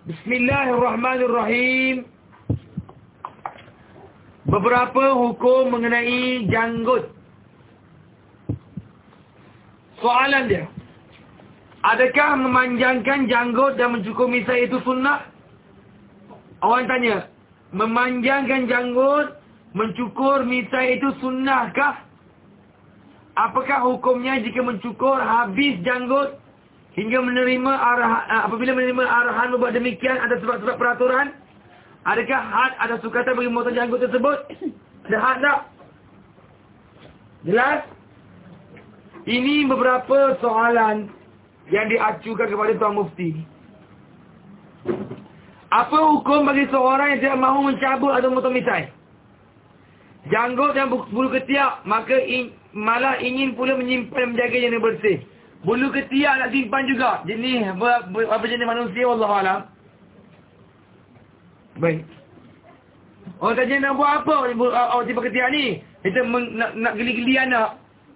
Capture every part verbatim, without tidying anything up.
Bismillahirrahmanirrahim. Beberapa hukum mengenai janggut. Soalan dia, adakah memanjangkan janggut dan mencukur misai itu sunnah? Orang tanya, memanjangkan janggut, mencukur misai itu sunnahkah? Apakah hukumnya jika mencukur habis janggut hingga menerima arahan, apabila menerima arahan membuat demikian ada sebab-sebab peraturan? Adakah had ada sukatan bagi memotong janggut tersebut? Ada had tak? Jelas? Ini beberapa soalan yang diacukan kepada Tuan Mufti. Apa hukum bagi seorang yang tidak mahu mencabut atau memotong misai janggut dan bulu ketiak, maka in, malah ingin pula menyimpan dan menjaganya dengan bersih? Bulu ketiak nak simpan juga. Jenis apa, apa jenis manusia, wallahualam. Baik. Orang tanya nak buat apa orang simpan ketiak ni? Kita meng, nak, nak geli-geli anak.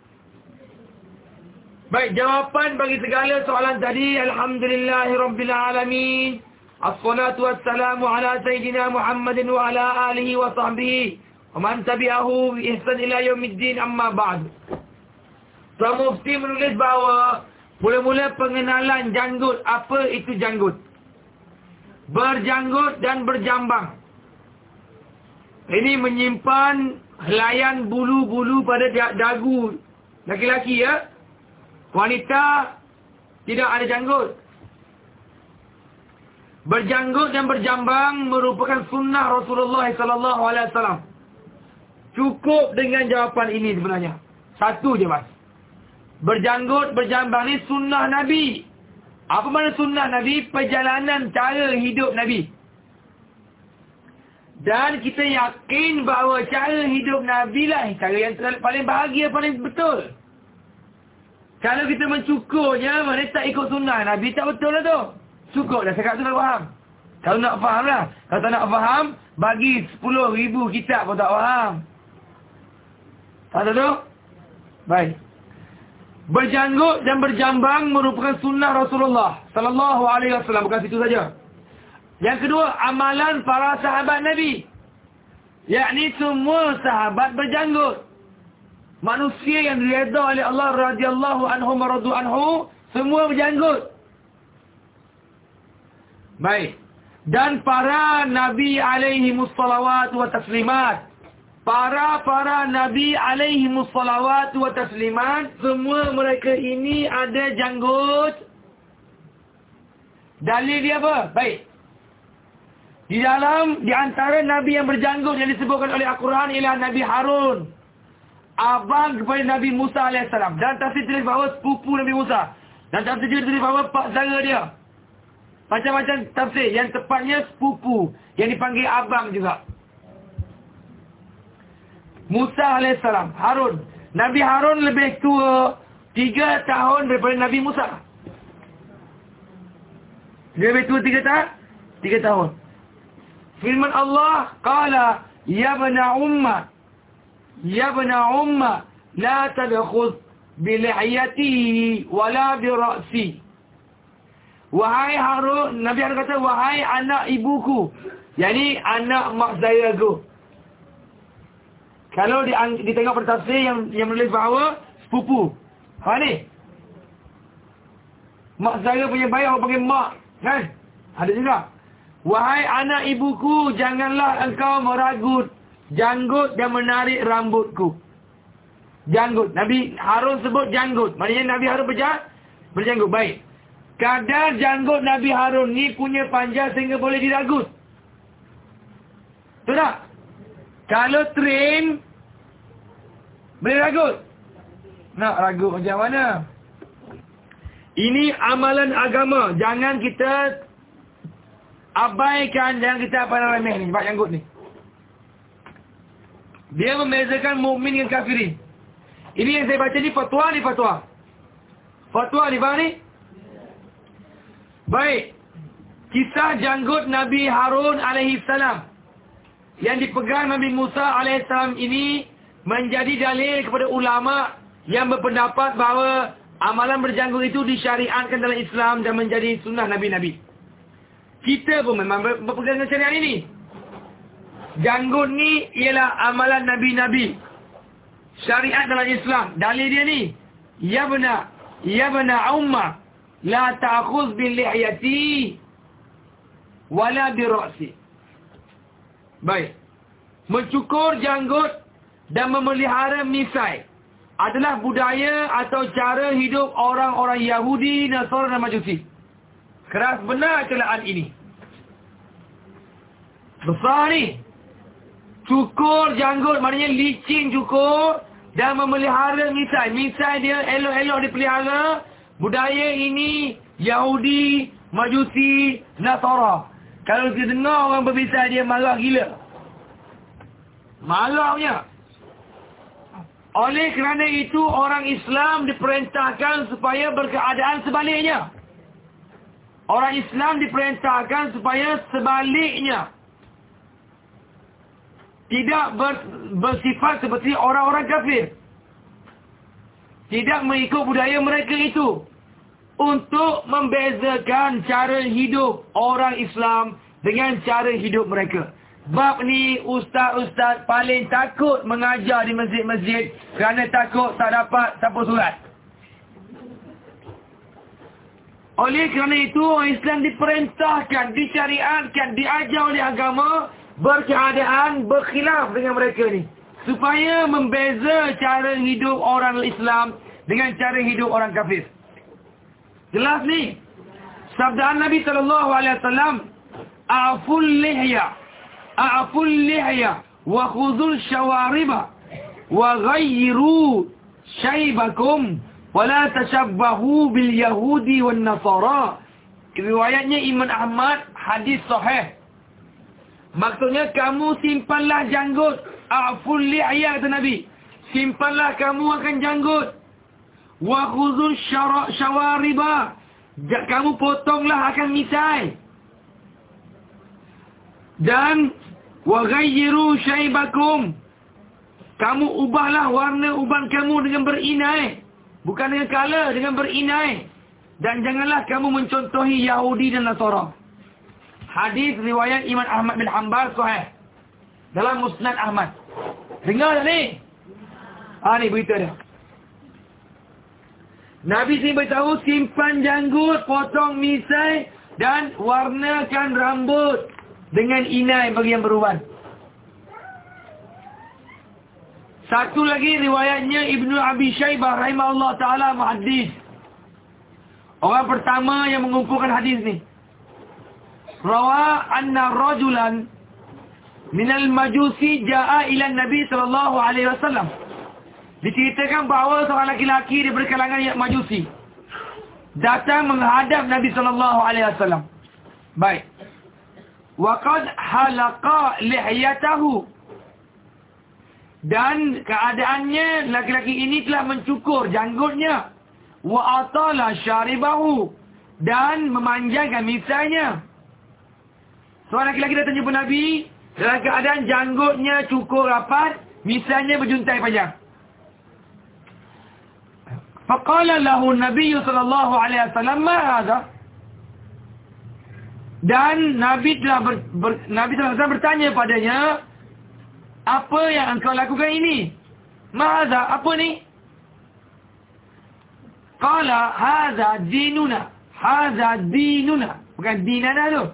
Baik, jawapan bagi segala soalan tadi, alhamdulillahirabbilalamin. Assalatu wassalamu ala sayyidina Muhammadin wa ala alihi wa sahbihi wa man tabi'ahu bi ihsan ila yaumiddin, amma ba'd. Tuan Mufti menulis bahawa mula-mula pengenalan janggut. Apa itu janggut? Berjanggut dan berjambang. Ini menyimpan helaian bulu-bulu pada dagu laki-laki, ya. Wanita tidak ada janggut. Berjanggut dan berjambang merupakan sunnah Rasulullah sallallahu alaihi wasallam. Cukup dengan jawapan ini sebenarnya. Satu je, mas. Berjanggut, berjambang ni sunnah Nabi. Apa makna sunnah Nabi? Perjalanan cara hidup Nabi. Dan kita yakin bahawa cara hidup Nabi lah cara yang paling bahagia, paling betul. Kalau kita mencukurnya, mana tak ikut sunnah Nabi, tak betul lah tu. Cukup dah, cakap tu nak faham. Kalau nak faham lah. Kalau tak nak faham, bagi sepuluh ribu kitab pun tak faham. Tak tahu tu? Baik. Berjanggut dan berjambang merupakan sunnah Rasulullah sallallahu alaihi wasallam. Bukan situ saja. Yang kedua, amalan para sahabat Nabi. Yakni semua sahabat berjanggut. Manusia yang diredha oleh Allah radhiyallahu anhum wa radu anhu, semua berjanggut. Baik. Dan para nabi alaihi mussalawat wa taslimat. Para-para nabi alaihi mussalawat wa taslimat, semua mereka ini ada janggut. Dalil dia apa? Baik. Di dalam, di antara nabi yang berjanggut yang disebutkan oleh Al-Quran ialah Nabi Harun, abang kepada Nabi Musa alaihissalam. Dan tafsir tulis bahawa sepupu Nabi Musa. Dan tafsir juga tulis bahawa pak saudara dia. Macam-macam tafsir. Yang tepatnya sepupu, yang dipanggil abang juga. Musa alaihissalam, Harun. Nabi Harun lebih tua tiga tahun daripada Nabi Musa. Dia lebih tua tiga tahun? Tiga tahun. Firman Allah, qala ya bana umma, ya bana umma, la tadkhuz bi lihiyati wala bi ra'si. Wahai Harun, Nabi Harun kata, wahai anak ibuku, yakni anak mak saya aku. Kalau ditengok pada tafsir yang yang menulis bahawa sepupu. Ha ni. Mak saya punya bayi orang panggil mak, kan? Ada juga. Wahai anak ibuku, janganlah engkau meragut janggut dan menarik rambutku. Janggut. Nabi Harun sebut janggut. Maknanya Nabi Harun berjanggut. Berjanggut. Baik. Kadar janggut Nabi Harun ni punya panjang sehingga boleh diragut. Betul tak? Kalau train, boleh ragut. Nak ragut macam mana? Ini amalan agama. Jangan kita abaikan, jangan kita apa nak remeh ni, sebab janggut ni. Dia membezakan mukmin dengan kafirin. Ini yang saya baca ni fatwa ni fatwa. Fatwa ni faham ni? Baik. Kisah janggut Nabi Harun alaihi salam yang dipegang Nabi Musa alaihissalam ini menjadi dalil kepada ulama yang berpendapat bahawa amalan berjanggut itu disyariatkan dalam Islam dan menjadi sunnah Nabi-Nabi. Kita pun memang ber- berpegang dengan syariat ini. Janggut ni ialah amalan Nabi-Nabi. Syariat dalam Islam. Dalil dia ni. Ya bena, ya bena umma, la ta'khuz bil lihyati wala bi ra'si. Baik. Mencukur janggut dan memelihara misai adalah budaya atau cara hidup orang-orang Yahudi, Nasara dan Majusi. Keras benar celaan ini. Besar ni. Cukur janggut maknanya licin cukur dan memelihara misai. Misai dia elok-elok dipelihara. Budaya ini Yahudi, Majusi, Nasara. Kalau kita dengar orang berbisai dia marah gila. Marah punya. Oleh kerana itu orang Islam diperintahkan supaya berkeadaan sebaliknya. Orang Islam diperintahkan supaya sebaliknya. Tidak ber, bersifat seperti orang-orang kafir. Tidak mengikut budaya mereka itu. Untuk membezakan cara hidup orang Islam dengan cara hidup mereka. Bab ni ustaz-ustaz paling takut mengajar di masjid-masjid kerana takut tak dapat siapa surat. Oleh kerana itu orang Islam diperintahkan, disyariatkan, diajar oleh agama berkeadaan berkhilaf dengan mereka ni. Supaya membeza cara hidup orang Islam dengan cara hidup orang kafir. Jelas ni. Sabdaan Nabi sallallahu alaihi wasallam, "A'ful lihya, a'ful lihya wa khudhul shawariba wa ghayyiru shaybakum wa la tashabbahu bil yahudi wan nasara." Riwayatnya Imam Ahmad, hadis sahih. Maksudnya kamu simpanlah janggut. A'ful lihya kata Nabi. Simpanlah kamu akan janggut. Wa khudhul shawariba. Kamu potonglah akan misai. Dan wa ghayyiru shaybakum. Kamu ubahlah warna uban kamu dengan berinai. Bukan dengan color, dengan berinai. Dan janganlah kamu mencontohi Yahudi dan Nasara. Hadis riwayat Imam Ahmad bin Hanbal sahih. Dalam Musnad Ahmad. Dengar tak ni? Ah ni berita dia. Nabi sini beritahu simpan janggut, potong misai dan warnakan rambut dengan inai bagi yang beruban. Satu lagi riwayatnya Ibnu Abi Syaibah rahimahullah ta'ala muhaddis. Orang pertama yang mengumpulkan hadis ni. Rawa anna rajulan minal majusi ja'a ila Nabi sallallahu alaihi wasallam. Diceritakan bahawa seorang laki-laki daripada kalangan yang majusi datang menghadap Nabi sallallahu alaihi wasallam. Baik. Wa qad halaqa lihyatahu. Dan keadaannya laki-laki ini telah mencukur janggutnya. Wa atala syaribahu. Dan memanjangkan misainya. Seorang laki-laki datang jumpa Nabi dalam keadaan janggutnya cukur rapat, misainya berjuntai panjang. Faqala lahu Nabi sallallahu alaihi wasallam, "Ma hadha?" Dan Nabi telah ber, ber, Nabi sallallahu alaihi wasallam bertanya padanya, "Apa yang engkau lakukan ini?" "Ma hadha?" Apa ni? Qala, "Hadha dinuna." Hadha dinuna. Bukan dinana tu.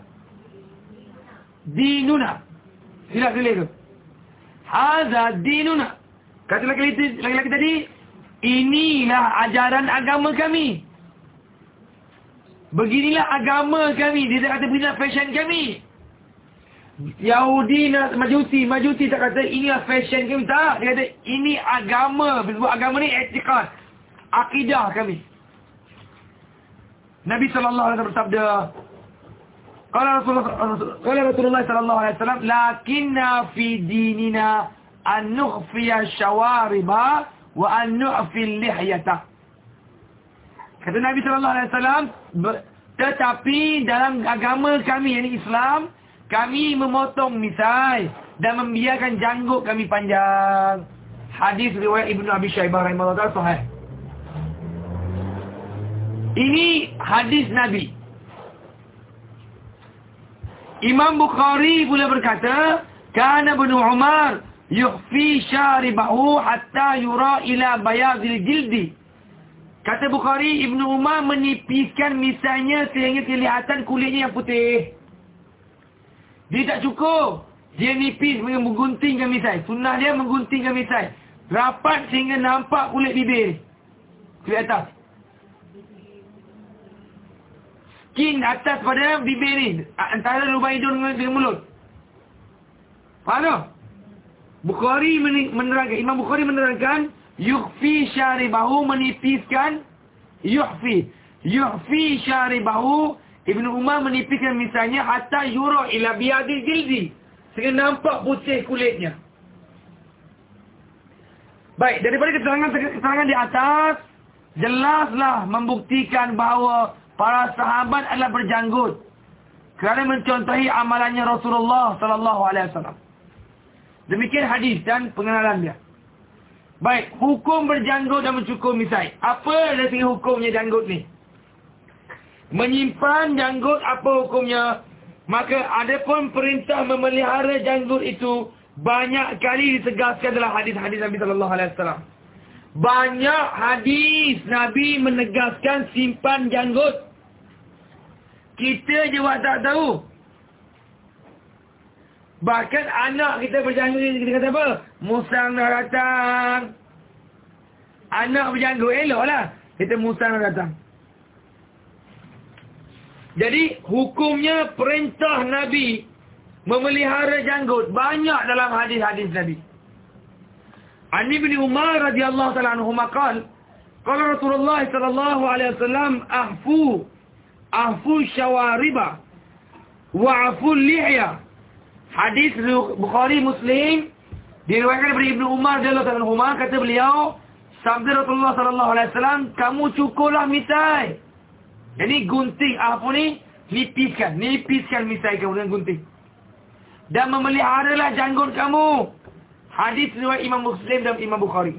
Dinuna. Silap tulis tu. Hadza dinuna. Kata lelaki, lelaki tadi, inilah ajaran agama kami. Beginilah agama kami. Dia tak kata beginilah fashion kami. Yahudi, Majusi, Majusi tak kata inilah fashion kami. Tak. Dia kata ini agama. Sebab agama ni etikad. Akidah kami. Nabi sallallahu alaihi wasallam bersabda, Qala Rasulullah, qala Rasulullah sallallahu alaihi wasallam, "Lakinna fi dinina an nukhfiya syawariba wa an nu'fil lihyata." Kata Nabi sallallahu alaihi wasallam, tetapi dalam agama kami, yakni Islam, kami memotong misai dan membiarkan janggut kami panjang. Hadis riwayat Ibnu Abi Syaibah rahimahullah sahih. Ini hadis Nabi. Imam Bukhari pula berkata, kana Ibnu Umar yukhfi syaribahu hatta yura ila bayadil jildi. Kata Bukhari, Ibnu Umar menipiskan misainya sehingga kelihatan kulitnya yang putih. Dia tak cukup. Dia nipis mengguntingkan misai. Sunnah dia mengguntingkan misai rapat sehingga nampak kulit bibir, kulit atas. Skin atas pada bibir ni, antara lubang hidung dengan mulut. Faham tak? Bukhari menerangkan, Imam Bukhari menerangkan, yukhfi syaribahu, menipiskan, yukhfi, yukhfi syaribahu, Ibnu Umar menipiskan misalnya, hatta yura ila biyadil jildi, sehingga nampak putih kulitnya. Baik, daripada keterangan-keterangan di atas, jelaslah membuktikan bahawa para sahabat adalah berjanggut kerana mencontohi amalannya Rasulullah sallallahu alaihi wasallam. Demikian hadis dan pengenalan dia. Baik, hukum berjanggut dan mencukur misai. Apa dari segi hukumnya janggut ni? Menyimpan janggut, apa hukumnya? Maka adapun perintah memelihara janggut itu banyak kali ditegaskan dalam hadis-hadis Nabi sallallahu alaihi wasallam. Banyak hadis Nabi menegaskan simpan janggut. Kita je buat tak tahu. Bahkan anak kita berjanggut, kita kata apa? Musang dah datang. Anak berjanggut, elok lah. Kita musang dah datang. Jadi hukumnya perintah Nabi memelihara janggut banyak dalam hadis-hadis Nabi. An Ibn Umar radhiyallahu ta'ala anhu maqal, qala Rasulullah sallallahu alaihi wasallam, ahfu ahfu syawariba wa afu lihya. Hadis Bukhari Muslim diriwayatkan daripada Ibnu Umar radhiyallahu ta'ala anhu, kata beliau, sabda Rasulullah sallallahu alaihi wasallam, kamu cukurlah misai. Jadi gunting apa ni? Nipiskan, nipiskan misai kamu dengan gunting. Dan memeliharalah janggut kamu. Hadis riwayat Imam Muslim dan Imam Bukhari.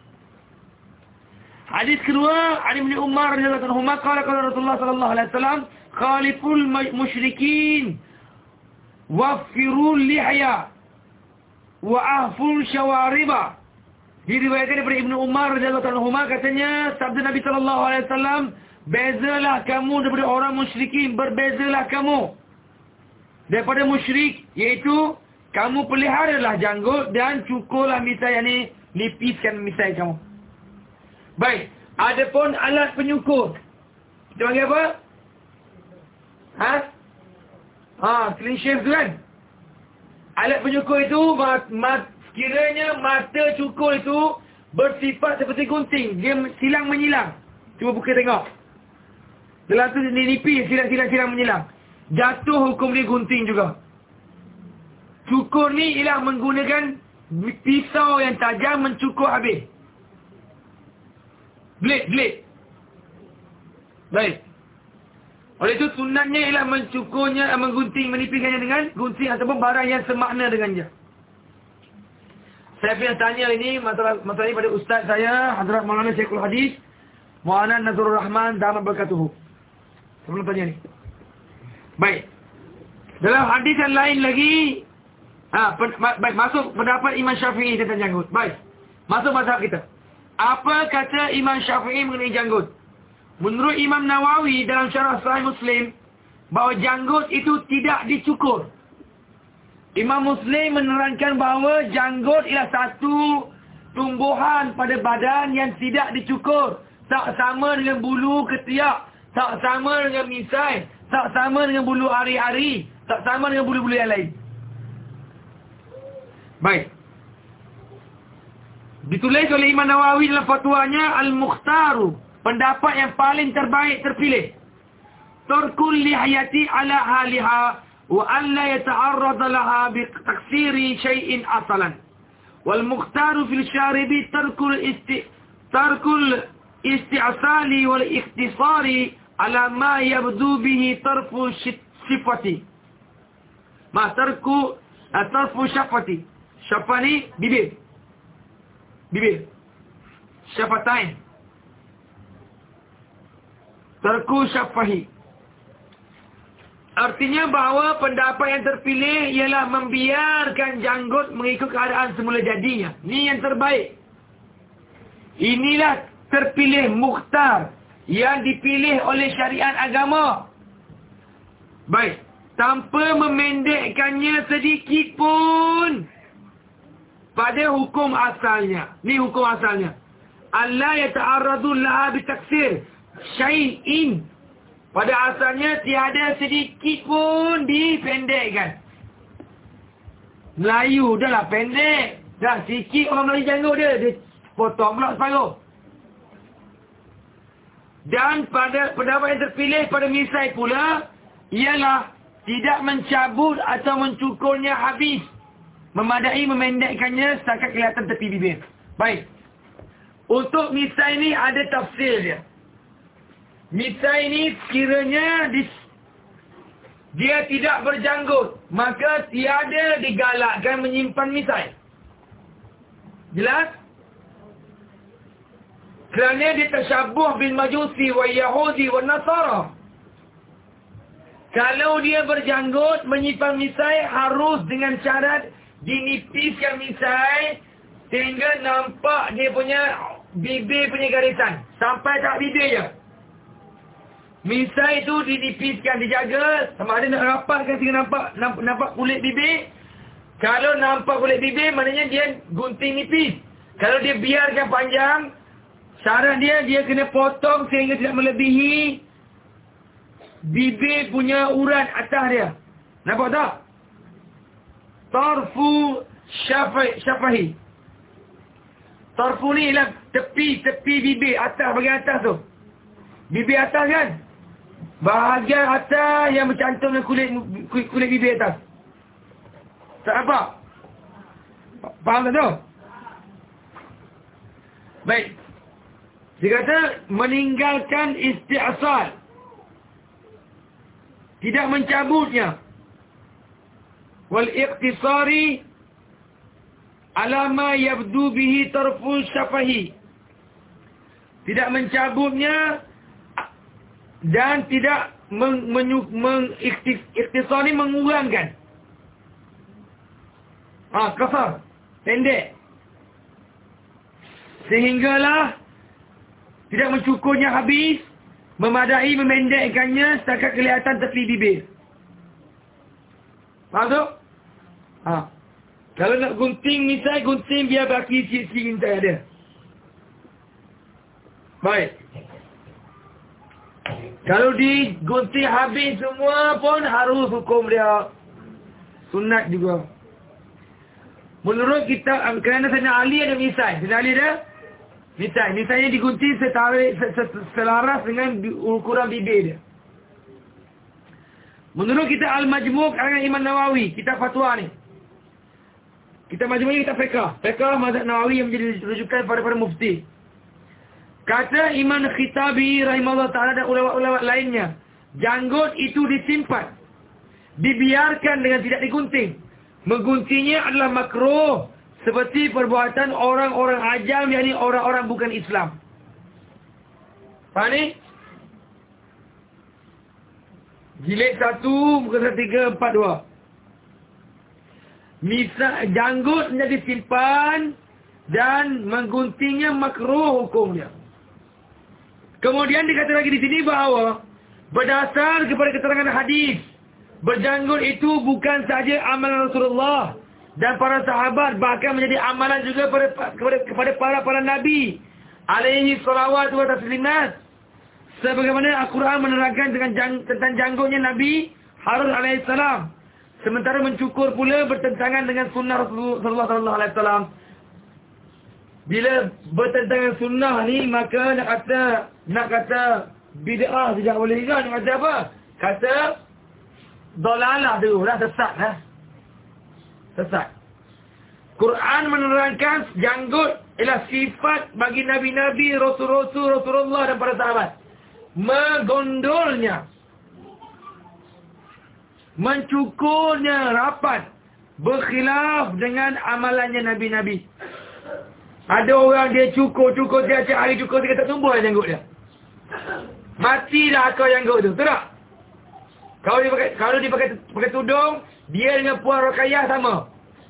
Hadis kedua, Ali bin Umar radhiyallahu anhu qala qala Rasulullah sallallahu alaihi wasallam, khaliful musyrikin wafirul lihya wa ahful syawariba. Diriwayatkan daripada Ibnu Umar radhiyallahu anhu, katanya sabda Nabi sallallahu alaihi wasallam, bezalah kamu daripada orang musyrikin, berbezalah kamu daripada musyrik, iaitu kamu peliharalah janggut dan cukurlah misai, yang ni nipiskan misai kamu. Baik, adapun alat penyukur, kita panggil apa? Ha? Ha, clean shave tu kan? Alat penyukur itu, mat, mat, kiranya mata cukur itu bersifat seperti gunting, dia silang menyilang. Cuba buka tengok. Dalam tu ni nipis, silang-silang-silang menyilang. Jatuh hukum dia gunting juga. Cukur ni ialah menggunakan pisau yang tajam mencukur habis. Blade, blade. Baik. Oleh itu sunatnya ialah mencukurnya, menggunting, menipiskannya dengan gunting ataupun barang yang semakna dengannya. Saya pernah tanya ini masalah masalah ini pada ustaz saya, Hadrat Maulana Syekhul Hadis Maulana Nazrul Rahman dalam berkatuhu. Sebelum tanya ni. Baik. Dalam hadis yang lain lagi, ha, pen, baik, masuk pendapat Imam Syafi'i tentang janggut. Baik. Masuk mazhab kita. Apa kata Imam Syafi'i mengenai janggut? Menurut Imam Nawawi dalam syarah Sahih Muslim, bahawa janggut itu tidak dicukur. Imam Muslim menerangkan bahawa janggut ialah satu tumbuhan pada badan yang tidak dicukur. Tak sama dengan bulu ketiak, tak sama dengan misai, tak sama dengan bulu ari-ari, tak sama dengan bulu-bulu yang lain. Baik. Ditulis oleh Imam Nawawi dalam fatwanya Al-Mukhtaru, pendapat yang paling terbaik terpilih. Tarkul lihayati ala haliha wa an la yata'arrad laha bi taksiri syai'in asalan. Wal mukhtaru fil syaribi tarkul isti tarkul isti'asali wal ikhtisari ala ma yabdu bihi tarfu sifati. Ma tarku tarfu syafati. Syafani bibir. Bibir. Syafatain. Tarku syafahi. Artinya bahawa pendapat yang terpilih ialah membiarkan janggut mengikut keadaan semula jadinya. Ini yang terbaik. Inilah terpilih mukhtar yang dipilih oleh syariat agama. Baik. Tanpa memendekkannya sedikit pun pada hukum asalnya. Ni hukum asalnya. Allah yata'arradu laha bitaksir syai'in. Pada asalnya tiada sedikit pun dipendekkan. Melayu dah lah pendek. Dah sikit orang Melayu janggut dia. Dia potong pula separuh. Dan pada pendapat yang terpilih pada misai pula ialah tidak mencabut atau mencukurnya habis. Memadai memendekkannya setakat kelihatan tepi bibir. Baik. Untuk misai ni ada tafsir dia. Misai ni kiranya di, dia tidak berjanggut, maka tiada digalakkan menyimpan misai. Jelas? Kerana dia tersyabuh bil majusi wa yahudi wa nasara. Kalau dia berjanggut, menyimpan misai harus dengan syarat dinipiskan misai sehingga nampak dia punya bibir punya garisan. Sampai tak bibir je. Misai itu dinipiskan, dijaga. Sama ada nak rapatkan sehingga nampak, nampak nampak kulit bibir. Kalau nampak kulit bibir, maknanya dia gunting nipis. Kalau dia biarkan panjang, syarat dia, dia kena potong sehingga tidak melebihi bibir punya urat atas dia. Nampak tak? Tarfu syafahi. syafahi. Tarfu ni ialah tepi-tepi bibir atas, bagian atas tu. Bibir atas kan? Bahagian atas yang bercantum dengan kulit, kulit, kulit bibir atas. Tak apa? Faham tak tu? Baik. Dia kata meninggalkan isti'asal. Tidak mencabutnya. Wal iqtisari ala ma yabdu bihi tarfu syafahi. Tidak mencabutnya dan tidak meng, menyu, meng, ikhtisari mengurangkan. Ah, kasar, pendek. Sehinggalah tidak mencukurnya habis, memadai memendekkannya setakat kelihatan tepi bibir. Faham tu? Ha. Kalau nak gunting misai, gunting biar baki sikit-sikit minta ada. Baik. Kalau digunting habis semua pun harus hukum dia sunat juga. Menurut kita, kerana Sayyidina Ali ada misai. Sayyidina Ali ada misai. Misainya digunting setarik, selaras dengan ukuran bibir dia. Menurut kita Al-Majmu' karangan Imam Nawawi, kitab fatwa ni. Kita Majmu' ni kitab fiqh. Fiqh mazhab Nawawi yang menjadi rujukan pada para mufti. Kata Imam Khitabi rahimahullah ta'ala dan ulama-ulama lainnya, janggut itu disimpan, dibiarkan dengan tidak digunting. Mengguntingnya adalah makruh, seperti perbuatan orang-orang ajam, yakni orang-orang bukan Islam. Faham ni? Jilid satu, muka tiga, empat, dua. Misal, janggut menjadi simpan dan mengguntingnya makruh hukumnya. Kemudian dikata lagi di sini bahawa berdasar kepada keterangan hadis, berjanggut itu bukan sahaja amalan Rasulullah dan para sahabat, bahkan menjadi amalan juga kepada, kepada, kepada para para nabi alaihi salawat wa taslimat. Sebagaimana Al-Quran menerangkan dengan jang, tentang janggutnya Nabi Harun alaihi salam. Sementara mencukur pula bertentangan dengan sunnah Rasulullah sallallahu alaihi wasallam. Bila bertentangan sunnah ni, maka nak kata nak kata bid'ah tidak boleh juga. Nak kata apa? Kata dolalah dulu lah, sesat lah. Sesat. Quran menerangkan janggut ialah sifat bagi nabi-nabi, rasul-rasul, Rasulullah dan para sahabat. Menggondolnya, mencukurnya rapat, berkhilaf dengan amalannya nabi-nabi. Ada orang dia cukur-cukur tiap-tiap hari cukur, dia tak tumbuh lah janggut dia. Matilah akal janggut tu, betul tak? Kalau dia pakai, kalau dia pakai, pakai tudung, dia dengan Puan Rokayah sama.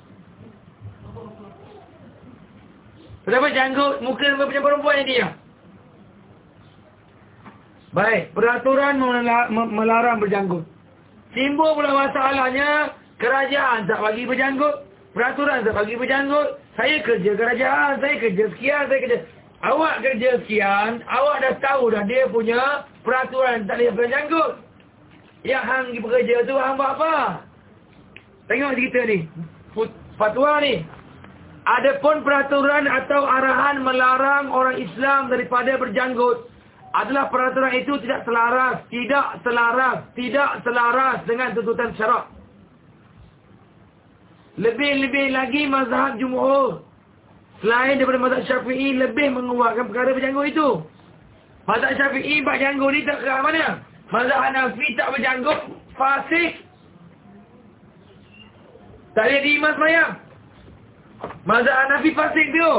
Kenapa janggut muka macam perempuan ni dia? Baik, peraturan melarang berjanggut. Timbul pula masalahnya, kerajaan tak bagi berjanggut, peraturan tak bagi berjanggut. Saya kerja kerajaan, saya kerja sekian, saya kerja... Awak kerja sekian, awak dah tahu dah dia punya peraturan tak boleh berjanggut. Yang hang pergi bekerja tu, hang buat apa? Tengok cerita ni. Fatwa ni. Adapun peraturan atau arahan melarang orang Islam daripada berjanggut adalah peraturan itu tidak selaras, tidak selaras, tidak selaras dengan tuntutan syarak. Lebih-lebih lagi mazhab jumhur, selain daripada mazhab Syafi'i, lebih menguatkan perkara berjanggut itu. Mazhab Syafi'i bak janggut ni tak ke mana? Mazhab Hanafi tak berjanggut, fasik. Tak boleh diimas semayang. Mazhab Hanafi fasik tu.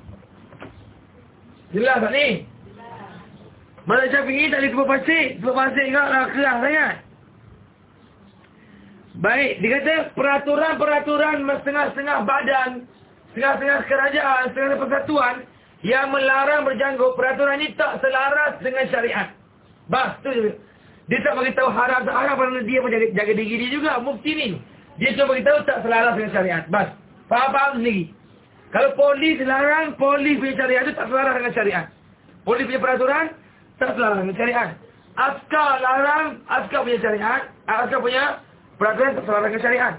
Jelas tak ni? Mazhab Syafi'i tak boleh sebab fasik. Sebab fasik kau lah keras sangat. Baik, dia kata peraturan-peraturan setengah-setengah badan, setengah-setengah kerajaan, setengah persatuan yang melarang berjanggut, peraturan ini tak selaras dengan syariat. Bas, tu je. Dia tak beritahu haram tak haram kerana dia pun jaga, jaga diri dia juga, mufti ni. Dia cuma beritahu tak selaras dengan syariat. Bas, faham-faham sendiri. Kalau polis larang, polis punya syariat itu tak selaras dengan syariat. Polis punya peraturan tak selaras dengan syariat. Askar larang, askar punya syariat, askar punya peraturan tak selaras dengan syariat.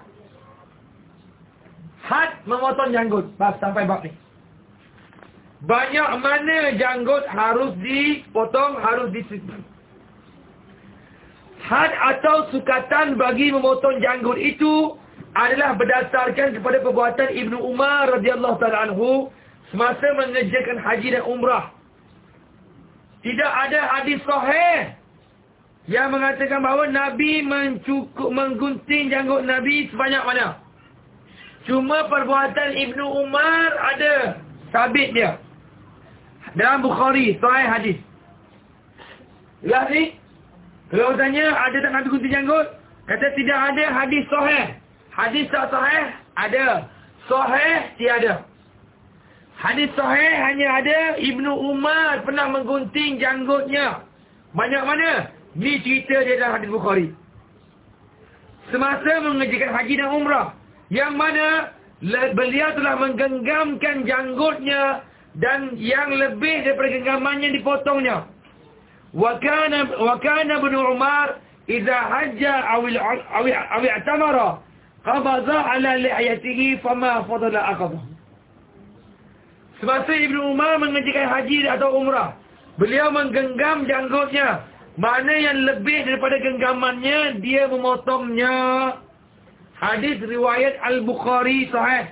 Had memotong janggut. Bas, sampai bab ni. Banyak mana janggut harus dipotong, harus disisir. Had atau sukatan bagi memotong janggut itu adalah berdasarkan kepada perbuatan Ibnu Umar radhiyallahu taala anhu semasa mengerjakan haji dan umrah. Tidak ada hadis sahih yang mengatakan bahawa Nabi mencukup menggunting janggut Nabi sebanyak mana. Cuma perbuatan Ibnu Umar ada sabit dia dalam Bukhari, sahih hadis. Jelas ni? Kalau tanya ada tak Nabi gunting janggut? Kata tidak ada hadis sahih. Hadis tak sahih? Ada. Sahih tiada. Hadis sahih hanya ada Ibnu Umar pernah menggunting janggutnya. Banyak mana? Ni cerita dia dalam hadis Bukhari. Semasa mengerjakan haji dan umrah. Yang mana beliau telah menggenggamkan janggutnya dan yang lebih daripada genggamannya dipotongnya. Wa kana wa kana Ibnu Umar idza hajja aw aw aw i'tamara qabadha ala li'ayatihi fama fadala aqadha. Semasa Ibnu Umar mengerjakan haji atau umrah, beliau menggenggam janggutnya. Mana yang lebih daripada genggamannya, dia memotongnya. Hadis riwayat Al-Bukhari sahih.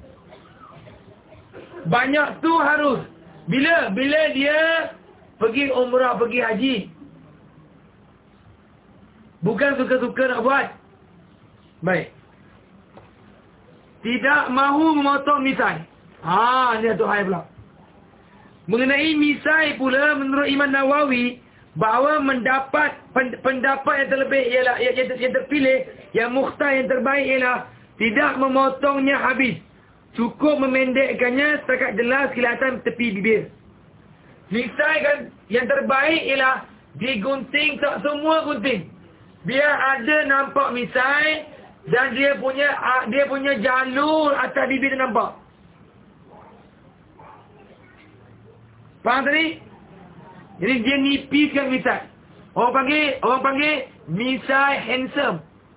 Banyak tu harus. Bila? Bila dia pergi umrah, pergi haji. Bukan suka-suka nak buat. Baik. Tidak mahu memotong misai. Haa, ni tu hai pula. Mengenai misai pula, menurut Imam Nawawi, bahawa mendapat pendapat yang terlebih ialah yang, yang, yang terpilih, yang mukhtar, yang terbaik ialah tidak memotongnya habis. Cukup memendekkannya setakat jelas kelihatan tepi bibir. Misai kan yang terbaik ialah digunting, tak semua gunting. Biar ada nampak misai dan dia punya dia punya jalur atas bibir dia nampak. Faham tadi? Jadi dia nipiskan misai. Orang panggil, orang panggil misai handsome.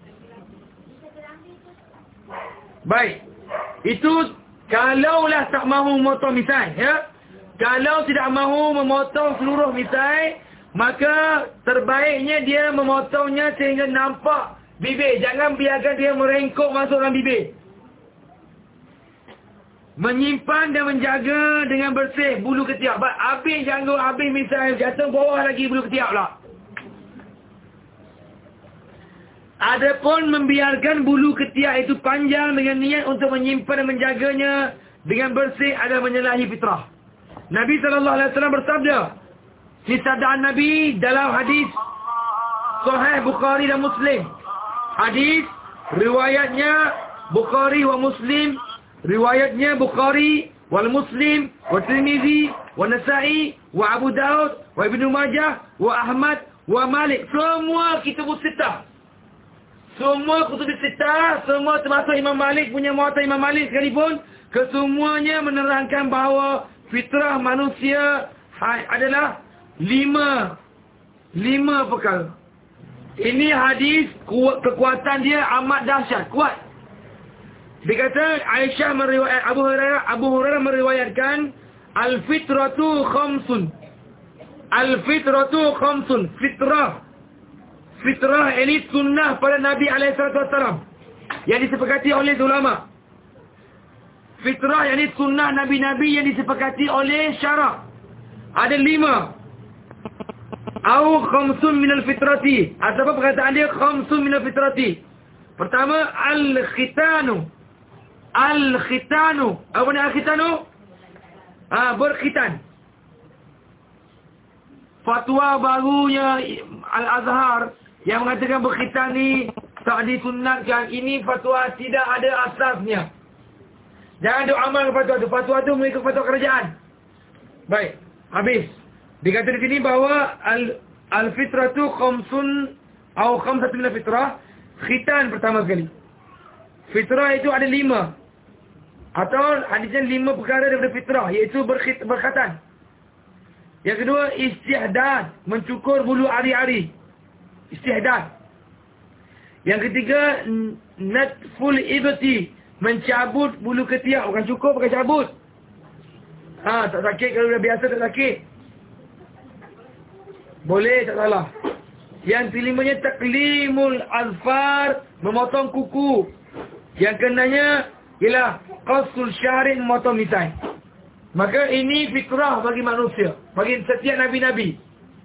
Baik. Itu kalaulah tak mahu memotong misai, ya. Kalau tidak mahu memotong seluruh misai, maka terbaiknya dia memotongnya sehingga nampak bibir. Jangan biarkan dia merengkuk masuk dalam bibir. Menyimpan dan menjaga dengan bersih bulu ketiak. Habis janggut, habis misai, jatuh bawah lagi bulu ketiak pula. Adapun membiarkan bulu ketiak itu panjang dengan niat untuk menyimpan dan menjaganya dengan bersih adalah menyalahi fitrah. Nabi sallallahu alaihi wasallam bersabda, sabdaan Nabi dalam hadis Sahih Bukhari dan Muslim. Hadis riwayatnya Bukhari wa Muslim, riwayatnya Bukhari wal Muslim wa Tirmizi wa Nasa'i wa Abu Daud wa Ibnu Majah wa Ahmad wa Malik. Semua kitab sittah. Semua kutub sittah, semua termasuk Imam Malik punya Muwatta Imam Malik sekalipun, kesemuanya menerangkan bahawa fitrah manusia adalah lima lima perkara. Ini hadis kekuatan dia amat dahsyat, kuat. Dia kata Aisyah meriwayat Abu Hurairah Abu Hurairah meriwayatkan al-fitratu khamsun. Al-fitratu khamsun. Fitrah. Fitrah ini sunnah pada Nabi alaihi salatu wasallam yang disepakati oleh ulama. Fitrah yang ini sunnah Nabi-Nabi yang disepakati oleh syarak. Ada lima. Au khamsun minal fitrati. Apa perkataan dia khamsun minal fitrati? Pertama, al-khitanu. Al-khitanu. Apa ni al-khitanu? Ah, berkhitan. Fatwa barunya Al-Azhar yang mengatakan berkhitan ni tak disunatkan, ini fatwa tidak ada asasnya. Jangan duk amal fatwa tu. Fatwa tu mengikut fatwa kerajaan. Baik, habis. Dikata di sini bahawa al al-fitratu khamsun atau khamsatun min fitrah. Khitan pertama sekali. Fitrah itu ada lima. Atau hadisnya lima perkara daripada fitrah, iaitu berkhit, berkhatan. Yang kedua, istihdad, mencukur bulu ari-ari. Istihdad. Yang ketiga, natful ibti, mencabut bulu ketiak. Bukan cukur, bukan cabut. Ha, tak sakit kalau dah biasa tak sakit. Boleh, tak salah. Yang kelimanya, taklimul azfar, memotong kuku. Yang kenanya ialah qasul syarih, memotong misai. Maka ini fitrah bagi manusia, bagi setiap Nabi-Nabi.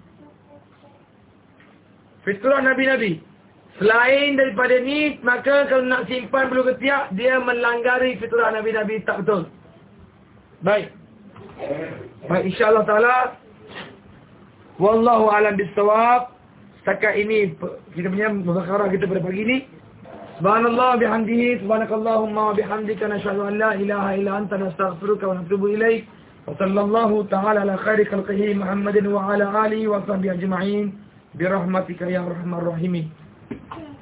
Fitrah Nabi-Nabi. Selain daripada ni, maka kalau nak simpan bulu ketiak, dia melanggari fitrah Nabi-Nabi, tak betul. Baik. Baik, insyaAllah ta'ala. Wallahu alam bisawab. Setakat ini kita punya muzakarah kita pada pagi ni. Subhanallah bihamdihi, subhanakallahumma bihamdika, nashhadu an la ilaha illa anta, nastaghfiruka wa natubu ilaik. Wa sallallahu ta'ala ala khairi khalqihi Muhammadin wa ala alihi wa sahbihi ajma'in birahmatika ya arhamar rahimin.